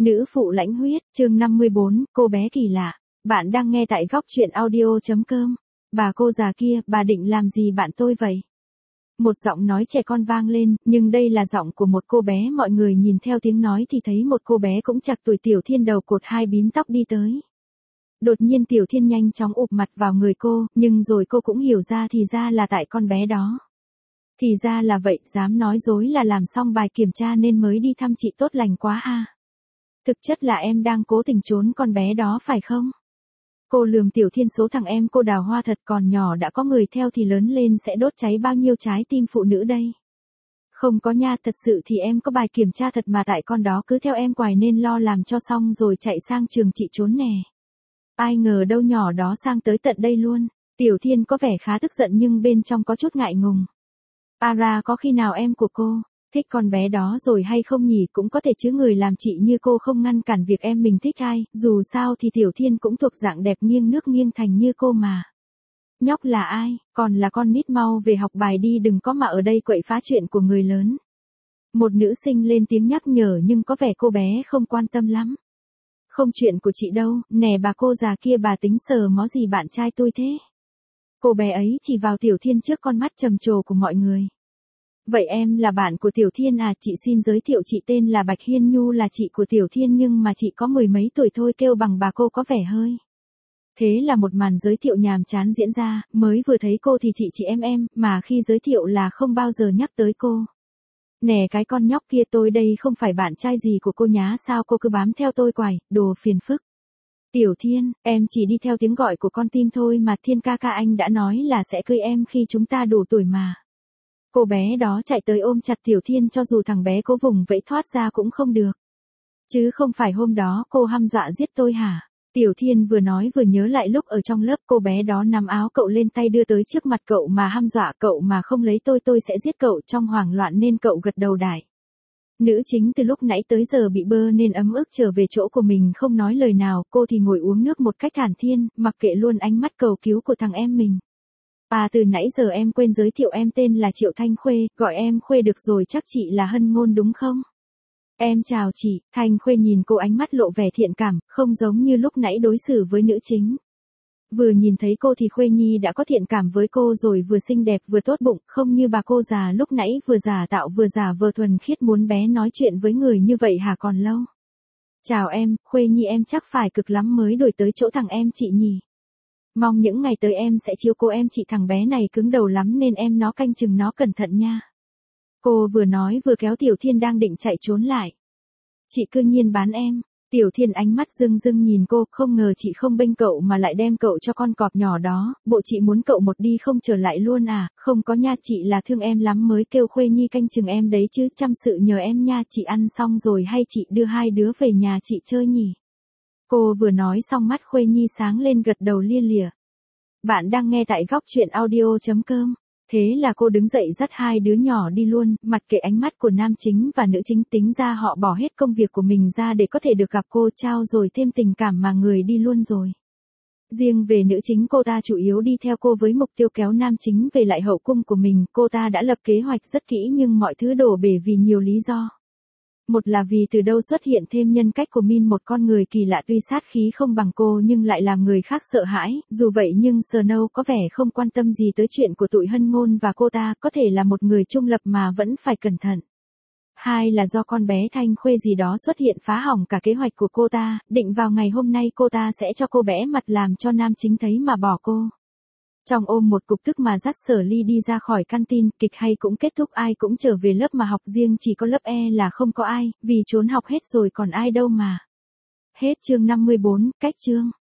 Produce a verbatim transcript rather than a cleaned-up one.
Nữ phụ lãnh huyết, chương năm mươi bốn, cô bé kỳ lạ. Bạn đang nghe tại góc truyện audio.com. Bà cô già kia, bà định làm gì bạn tôi vậy? Một giọng nói trẻ con vang lên, nhưng đây là giọng của một cô bé. Mọi người nhìn theo tiếng nói thì thấy một cô bé cũng chạc tuổi Tiểu Thiên, đầu cột hai bím tóc đi tới. Đột nhiên Tiểu Thiên nhanh chóng ụp mặt vào người cô, nhưng rồi cô cũng hiểu ra thì ra là tại con bé đó. Thì ra là vậy, dám nói dối là làm xong bài kiểm tra nên mới đi thăm chị, tốt lành quá ha. Thực chất là em đang cố tình trốn con bé đó phải không? Cô lườm Tiểu Thiên, số thằng em cô đào hoa thật còn nhỏ đã có người theo thì lớn lên sẽ đốt cháy bao nhiêu trái tim phụ nữ đây. Không có nha, thật sự thì em có bài kiểm tra thật mà, tại con đó cứ theo em hoài nên lo làm cho xong rồi chạy sang trường chị trốn nè. Ai ngờ đâu nhỏ đó sang tới tận đây luôn. Tiểu Thiên có vẻ khá tức giận nhưng bên trong có chút ngại ngùng. Ara, có khi nào em của cô thích con bé đó rồi hay không nhỉ? Cũng có thể chứ, người làm chị như cô không ngăn cản việc em mình thích ai, dù sao thì Tiểu Thiên cũng thuộc dạng đẹp nghiêng nước nghiêng thành như cô mà. Nhóc là ai? Còn là con nít, mau về học bài đi, đừng có mà ở đây quậy phá chuyện của người lớn. Một nữ sinh lên tiếng nhắc nhở nhưng có vẻ cô bé không quan tâm lắm. Không chuyện của chị đâu, nè bà cô già kia, bà tính sờ mó gì bạn trai tôi thế? Cô bé ấy chỉ vào Tiểu Thiên trước con mắt trầm trồ của mọi người. Vậy em là bạn của Tiểu Thiên à? Chị xin giới thiệu, chị tên là Bạch Hiên Nhu, là chị của Tiểu Thiên nhưng mà chị có mười mấy tuổi thôi, kêu bằng bà cô có vẻ hơi. Thế là một màn giới thiệu nhàm chán diễn ra, mới vừa thấy cô thì chị chị em em, mà khi giới thiệu là không bao giờ nhắc tới cô. Nè cái con nhóc kia, tôi đây không phải bạn trai gì của cô nhá, sao cô cứ bám theo tôi hoài, đồ phiền phức. Tiểu Thiên, em chỉ đi theo tiếng gọi của con tim thôi mà, Thiên ca ca anh đã nói là sẽ cưới em khi chúng ta đủ tuổi mà. Cô bé đó chạy tới ôm chặt Tiểu Thiên, cho dù thằng bé cố vùng vẫy thoát ra cũng không được. Chứ không phải hôm đó cô hăm dọa giết tôi hả? Tiểu Thiên vừa nói vừa nhớ lại lúc ở trong lớp cô bé đó nắm áo cậu lên tay đưa tới trước mặt cậu mà hăm dọa cậu mà không lấy tôi tôi sẽ giết cậu, trong hoảng loạn nên cậu gật đầu đại. Nữ chính từ lúc nãy tới giờ bị bơ nên ấm ức trở về chỗ của mình không nói lời nào, cô thì ngồi uống nước một cách thản nhiên, mặc kệ luôn ánh mắt cầu cứu của thằng em mình. À, từ nãy giờ em quên giới thiệu, em tên là Triệu Thanh Khuê, gọi em Khuê được rồi, chắc chị là Hân Ngôn đúng không? Em chào chị. Thanh Khuê nhìn cô ánh mắt lộ vẻ thiện cảm, không giống như lúc nãy đối xử với nữ chính. Vừa nhìn thấy cô thì Khuê Nhi đã có thiện cảm với cô rồi, vừa xinh đẹp vừa tốt bụng, không như bà cô già lúc nãy vừa giả tạo vừa giả vờ thuần khiết, muốn bé nói chuyện với người như vậy hả, còn lâu. Chào em, Khuê Nhi, em chắc phải cực lắm mới đổi tới chỗ thằng em chị nhỉ? Mong những ngày tới em sẽ chiếu cố em chị, thằng bé này cứng đầu lắm nên em nó canh chừng nó cẩn thận nha. Cô vừa nói vừa kéo Tiểu Thiên đang định chạy trốn lại. Chị cư nhiên bán em. Tiểu Thiên ánh mắt rưng rưng nhìn cô, không ngờ chị không bênh cậu mà lại đem cậu cho con cọp nhỏ đó, bộ chị muốn cậu một đi không trở lại luôn à? Không có nha, chị là thương em lắm mới kêu Khuê Nhi canh chừng em đấy chứ, chăm sự nhờ em nha. Chị ăn xong rồi hay chị đưa hai đứa về nhà chị chơi nhỉ? Cô vừa nói xong mắt Khuê Nhi sáng lên, gật đầu lia lịa. Bạn đang nghe tại góc truyện audio.com. Thế là cô đứng dậy dắt hai đứa nhỏ đi luôn, mặc kệ ánh mắt của nam chính và nữ chính, tính ra họ bỏ hết công việc của mình ra để có thể được gặp cô, trao rồi thêm tình cảm mà người đi luôn rồi. Riêng về nữ chính, cô ta chủ yếu đi theo cô với mục tiêu kéo nam chính về lại hậu cung của mình, cô ta đã lập kế hoạch rất kỹ nhưng mọi thứ đổ bể vì nhiều lý do. Một là vì từ đâu xuất hiện thêm nhân cách của Min, một con người kỳ lạ tuy sát khí không bằng cô nhưng lại làm người khác sợ hãi, dù vậy nhưng Snow có vẻ không quan tâm gì tới chuyện của tụi Hân Ngôn và cô ta, có thể là một người trung lập mà vẫn phải cẩn thận. Hai là do con bé Thanh Khuê gì đó xuất hiện phá hỏng cả kế hoạch của cô ta, định vào ngày hôm nay cô ta sẽ cho cô bé mặt làm cho nam chính thấy mà bỏ cô. Trong ôm một cục tức mà dắt Sở Ly đi ra khỏi căn tin, kịch hay cũng kết thúc, ai cũng trở về lớp mà học, riêng chỉ có lớp E là không có ai, vì trốn học hết rồi còn ai đâu mà. Hết chương năm mươi bốn, cách chương.